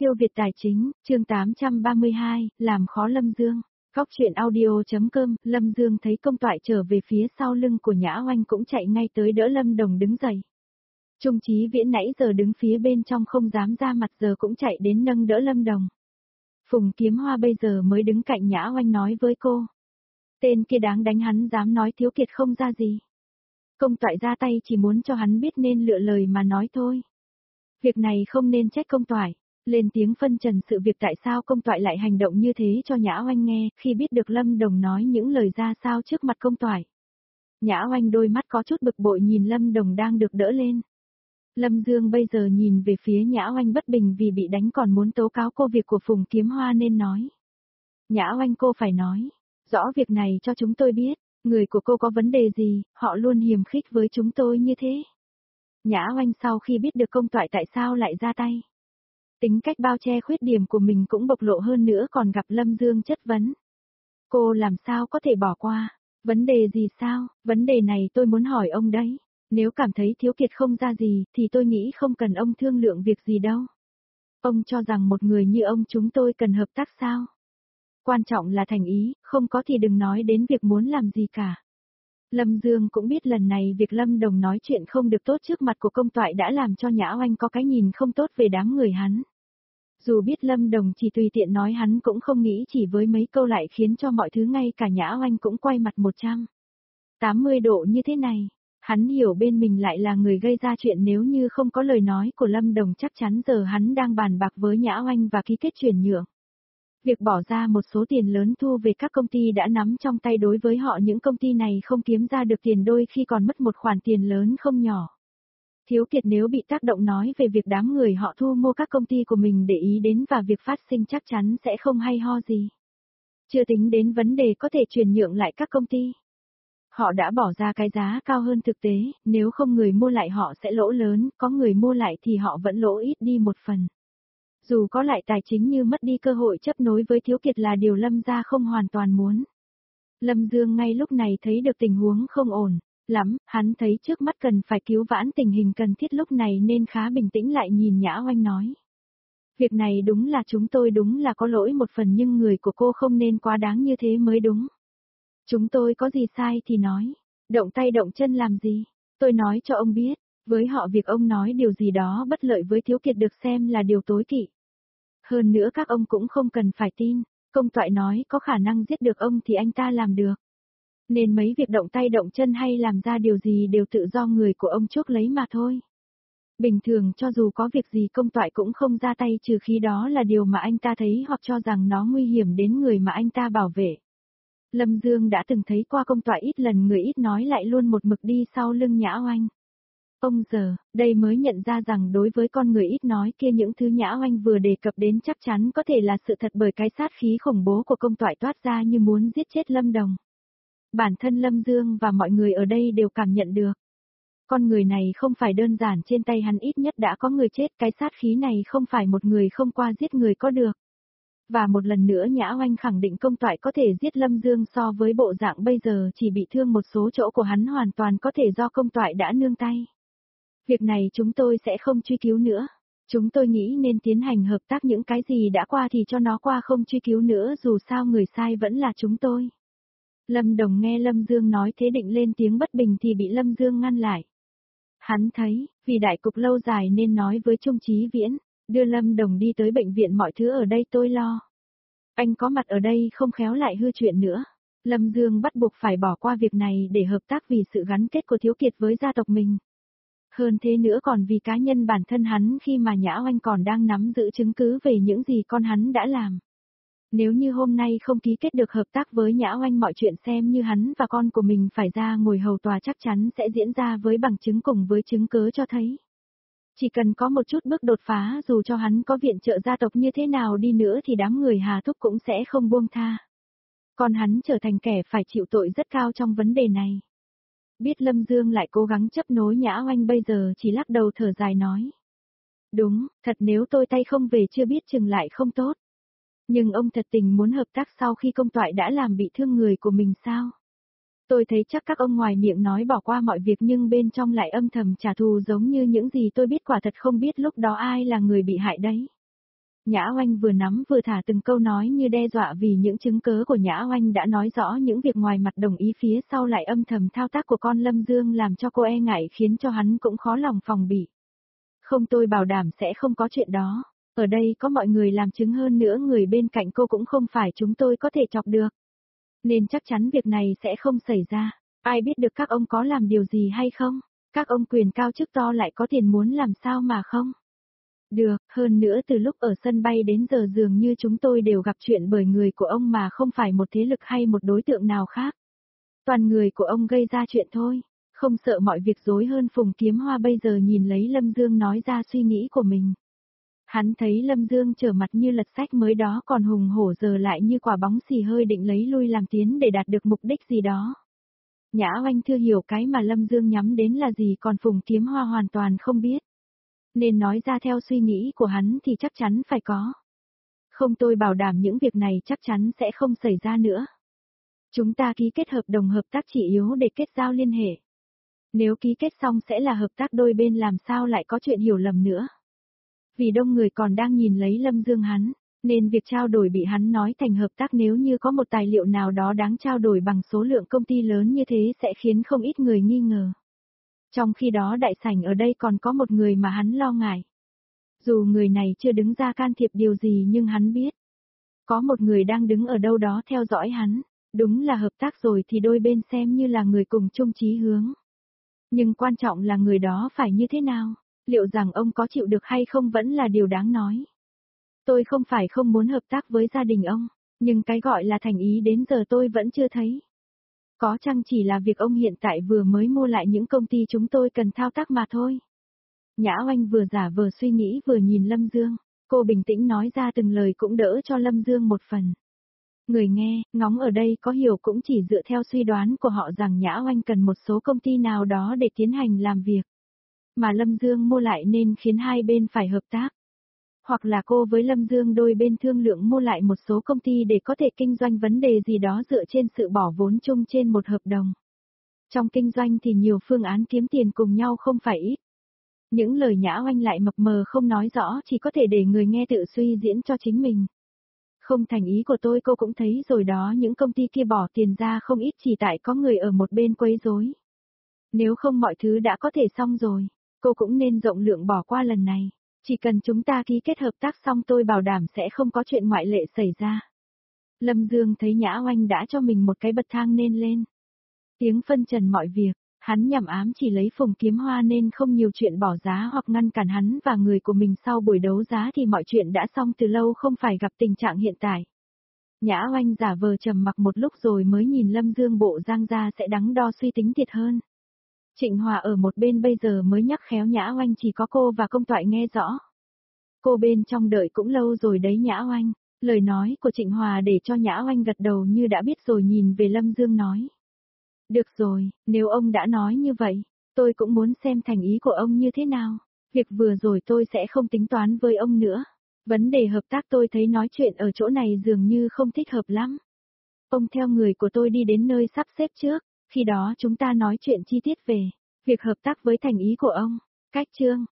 Siêu Việt Tài Chính, chương 832, làm khó Lâm Dương. Góc truyện audio.com, Lâm Dương thấy công toại trở về phía sau lưng của Nhã Oanh cũng chạy ngay tới đỡ Lâm Đồng đứng dậy. Trung Chí Viễn nãy giờ đứng phía bên trong không dám ra mặt giờ cũng chạy đến nâng đỡ Lâm Đồng. Phùng Kiếm Hoa bây giờ mới đứng cạnh Nhã Oanh nói với cô. Tên kia đáng đánh hắn dám nói Thiếu Kiệt không ra gì. Công toại ra tay chỉ muốn cho hắn biết nên lựa lời mà nói thôi. Việc này không nên trách công toại. Lên tiếng phân trần sự việc tại sao công toại lại hành động như thế cho Nhã Oanh nghe khi biết được Lâm Đồng nói những lời ra sao trước mặt công toại. Nhã Oanh đôi mắt có chút bực bội nhìn Lâm Đồng đang được đỡ lên. Lâm Dương bây giờ nhìn về phía Nhã Oanh bất bình vì bị đánh còn muốn tố cáo cô việc của Phùng Kiếm Hoa nên nói. Nhã Oanh cô phải nói, rõ việc này cho chúng tôi biết, người của cô có vấn đề gì, họ luôn hiềm khích với chúng tôi như thế. Nhã Oanh sau khi biết được công toại tại sao lại ra tay. Tính cách bao che khuyết điểm của mình cũng bộc lộ hơn nữa còn gặp Lâm Dương chất vấn. Cô làm sao có thể bỏ qua, vấn đề gì sao, vấn đề này tôi muốn hỏi ông đấy. Nếu cảm thấy Thiếu Kiệt không ra gì thì tôi nghĩ không cần ông thương lượng việc gì đâu. Ông cho rằng một người như ông chúng tôi cần hợp tác sao? Quan trọng là thành ý, không có thì đừng nói đến việc muốn làm gì cả. Lâm Dương cũng biết lần này việc Lâm Đồng nói chuyện không được tốt trước mặt của công toại đã làm cho Nhã Oanh có cái nhìn không tốt về đám người hắn. Dù biết Lâm Đồng chỉ tùy tiện nói hắn cũng không nghĩ chỉ với mấy câu lại khiến cho mọi thứ ngay cả Nhã Oanh cũng quay mặt 180 độ như thế này. Hắn hiểu bên mình lại là người gây ra chuyện nếu như không có lời nói của Lâm Đồng chắc chắn giờ hắn đang bàn bạc với Nhã Oanh và ký kết chuyển nhượng. Việc bỏ ra một số tiền lớn thu về các công ty đã nắm trong tay đối với họ những công ty này không kiếm ra được tiền đôi khi còn mất một khoản tiền lớn không nhỏ. Thiếu Kiệt nếu bị tác động nói về việc đám người họ thu mua các công ty của mình để ý đến và việc phát sinh chắc chắn sẽ không hay ho gì. Chưa tính đến vấn đề có thể chuyển nhượng lại các công ty. Họ đã bỏ ra cái giá cao hơn thực tế, nếu không người mua lại họ sẽ lỗ lớn, có người mua lại thì họ vẫn lỗ ít đi một phần. Dù có lại tài chính như mất đi cơ hội chấp nối với Thiếu Kiệt là điều Lâm gia không hoàn toàn muốn. Lâm Dương ngay lúc này thấy được tình huống không ổn lắm, hắn thấy trước mắt cần phải cứu vãn tình hình cần thiết lúc này nên khá bình tĩnh lại nhìn Nhã Oanh nói. Việc này đúng là chúng tôi đúng là có lỗi một phần nhưng người của cô không nên quá đáng như thế mới đúng. Chúng tôi có gì sai thì nói, động tay động chân làm gì, tôi nói cho ông biết, với họ việc ông nói điều gì đó bất lợi với Thiếu Kiệt được xem là điều tối kỵ. Hơn nữa các ông cũng không cần phải tin, công toại nói có khả năng giết được ông thì anh ta làm được. Nên mấy việc động tay động chân hay làm ra điều gì đều tự do người của ông chuốc lấy mà thôi. Bình thường cho dù có việc gì công toại cũng không ra tay trừ khi đó là điều mà anh ta thấy hoặc cho rằng nó nguy hiểm đến người mà anh ta bảo vệ. Lâm Dương đã từng thấy qua công toại ít lần người ít nói lại luôn một mực đi sau lưng Nhã Oanh. Ông giờ, đây mới nhận ra rằng đối với con người ít nói kia những thứ Nhã Oanh vừa đề cập đến chắc chắn có thể là sự thật bởi cái sát khí khủng bố của công toại toát ra như muốn giết chết Lâm Đồng. Bản thân Lâm Dương và mọi người ở đây đều cảm nhận được. Con người này không phải đơn giản trên tay hắn ít nhất đã có người chết cái sát khí này không phải một người không qua giết người có được. Và một lần nữa Nhã Oanh khẳng định công toại có thể giết Lâm Dương so với bộ dạng bây giờ chỉ bị thương một số chỗ của hắn hoàn toàn có thể do công toại đã nương tay. Việc này chúng tôi sẽ không truy cứu nữa. Chúng tôi nghĩ nên tiến hành hợp tác những cái gì đã qua thì cho nó qua không truy cứu nữa dù sao người sai vẫn là chúng tôi. Lâm Đồng nghe Lâm Dương nói thế định lên tiếng bất bình thì bị Lâm Dương ngăn lại. Hắn thấy, vì đại cục lâu dài nên nói với Trung Chí Viễn, đưa Lâm Đồng đi tới bệnh viện mọi thứ ở đây tôi lo. Anh có mặt ở đây không khéo lại hư chuyện nữa. Lâm Dương bắt buộc phải bỏ qua việc này để hợp tác vì sự gắn kết của Thiếu Kiệt với gia tộc mình. Hơn thế nữa còn vì cá nhân bản thân hắn khi mà Nhã Oanh còn đang nắm giữ chứng cứ về những gì con hắn đã làm. Nếu như hôm nay không ký kết được hợp tác với Nhã Oanh mọi chuyện xem như hắn và con của mình phải ra ngồi hầu tòa chắc chắn sẽ diễn ra với bằng chứng cùng với chứng cớ cho thấy. Chỉ cần có một chút bước đột phá dù cho hắn có viện trợ gia tộc như thế nào đi nữa thì đám người Hà Thúc cũng sẽ không buông tha. Còn hắn trở thành kẻ phải chịu tội rất cao trong vấn đề này. Biết Lâm Dương lại cố gắng chấp nối Nhã Oanh bây giờ chỉ lắc đầu thở dài nói. Đúng, thật nếu tôi tay không về chưa biết chừng lại không tốt. Nhưng ông thật tình muốn hợp tác sau khi công toại đã làm bị thương người của mình sao? Tôi thấy chắc các ông ngoài miệng nói bỏ qua mọi việc nhưng bên trong lại âm thầm trả thù giống như những gì tôi biết quả thật không biết lúc đó ai là người bị hại đấy. Nhã Oanh vừa nắm vừa thả từng câu nói như đe dọa vì những chứng cớ của Nhã Oanh đã nói rõ những việc ngoài mặt đồng ý phía sau lại âm thầm thao tác của con Lâm Dương làm cho cô e ngại khiến cho hắn cũng khó lòng phòng bị. Không, tôi bảo đảm sẽ không có chuyện đó. Ở đây có mọi người làm chứng, hơn nữa người bên cạnh cô cũng không phải chúng tôi có thể chọc được. Nên chắc chắn việc này sẽ không xảy ra. Ai biết được các ông có làm điều gì hay không? Các ông quyền cao chức to lại có tiền muốn làm sao mà không? Được, hơn nữa từ lúc ở sân bay đến giờ dường như chúng tôi đều gặp chuyện bởi người của ông mà không phải một thế lực hay một đối tượng nào khác. Toàn người của ông gây ra chuyện thôi, không sợ mọi việc rối hơn. Phùng Kiếm Hoa bây giờ nhìn lấy Lâm Dương nói ra suy nghĩ của mình. Hắn thấy Lâm Dương trở mặt như lật sách mới đó còn hùng hổ giờ lại như quả bóng xì hơi định lấy lui làm tiến để đạt được mục đích gì đó. Nhã Oanh chưa hiểu cái mà Lâm Dương nhắm đến là gì, còn Phùng Kiếm Hoa hoàn toàn không biết. Nên nói ra theo suy nghĩ của hắn thì chắc chắn phải có. Không, tôi bảo đảm những việc này chắc chắn sẽ không xảy ra nữa. Chúng ta ký kết hợp đồng hợp tác chỉ yếu để kết giao liên hệ. Nếu ký kết xong sẽ là hợp tác đôi bên, làm sao lại có chuyện hiểu lầm nữa. Vì đông người còn đang nhìn lấy Lâm Dương hắn, nên việc trao đổi bị hắn nói thành hợp tác. Nếu như có một tài liệu nào đó đáng trao đổi bằng số lượng công ty lớn như thế sẽ khiến không ít người nghi ngờ. Trong khi đó đại sảnh ở đây còn có một người mà hắn lo ngại. Dù người này chưa đứng ra can thiệp điều gì nhưng hắn biết. Có một người đang đứng ở đâu đó theo dõi hắn. Đúng là hợp tác rồi thì đôi bên xem như là người cùng chung chí hướng. Nhưng quan trọng là người đó phải như thế nào? Liệu rằng ông có chịu được hay không vẫn là điều đáng nói. Tôi không phải không muốn hợp tác với gia đình ông, nhưng cái gọi là thành ý đến giờ tôi vẫn chưa thấy. Có chăng chỉ là việc ông hiện tại vừa mới mua lại những công ty chúng tôi cần thao tác mà thôi. Nhã Oanh vừa giả vờ suy nghĩ vừa nhìn Lâm Dương, cô bình tĩnh nói ra từng lời cũng đỡ cho Lâm Dương một phần. Người nghe, ngóng ở đây có hiểu cũng chỉ dựa theo suy đoán của họ rằng Nhã Oanh cần một số công ty nào đó để tiến hành làm việc. Mà Lâm Dương mua lại nên khiến hai bên phải hợp tác. Hoặc là cô với Lâm Dương đôi bên thương lượng mua lại một số công ty để có thể kinh doanh vấn đề gì đó dựa trên sự bỏ vốn chung trên một hợp đồng. Trong kinh doanh thì nhiều phương án kiếm tiền cùng nhau không phải ít. Những lời Nhã Oanh lại mập mờ không nói rõ, chỉ có thể để người nghe tự suy diễn cho chính mình. Không thành ý của tôi cô cũng thấy rồi đó, những công ty kia bỏ tiền ra không ít chỉ tại có người ở một bên quấy rối. Nếu không mọi thứ đã có thể xong rồi, cô cũng nên rộng lượng bỏ qua lần này. Chỉ cần chúng ta ký kết hợp tác xong tôi bảo đảm sẽ không có chuyện ngoại lệ xảy ra. Lâm Dương thấy Nhã Oanh đã cho mình một cái bậc thang nên lên tiếng phân trần mọi việc, hắn nhằm ám chỉ lấy Phùng Kiếm Hoa nên không nhiều chuyện bỏ giá hoặc ngăn cản hắn và người của mình. Sau buổi đấu giá thì mọi chuyện đã xong từ lâu, không phải gặp tình trạng hiện tại. Nhã Oanh giả vờ trầm mặc một lúc rồi mới nhìn Lâm Dương bộ giang ra sẽ đắn đo suy tính thiệt hơn. Trịnh Hòa ở một bên bây giờ mới nhắc khéo Nhã Oanh chỉ có cô và Công Toại nghe rõ. Cô bên trong đợi cũng lâu rồi đấy Nhã Oanh. Lời nói của Trịnh Hòa để cho Nhã Oanh gật đầu như đã biết rồi, nhìn về Lâm Dương nói. Được rồi, nếu ông đã nói như vậy, tôi cũng muốn xem thành ý của ông như thế nào. Việc vừa rồi tôi sẽ không tính toán với ông nữa. Vấn đề hợp tác tôi thấy nói chuyện ở chỗ này dường như không thích hợp lắm. Ông theo người của tôi đi đến nơi sắp xếp trước, khi đó chúng ta nói chuyện chi tiết về việc hợp tác với thành ý của ông. Cách chương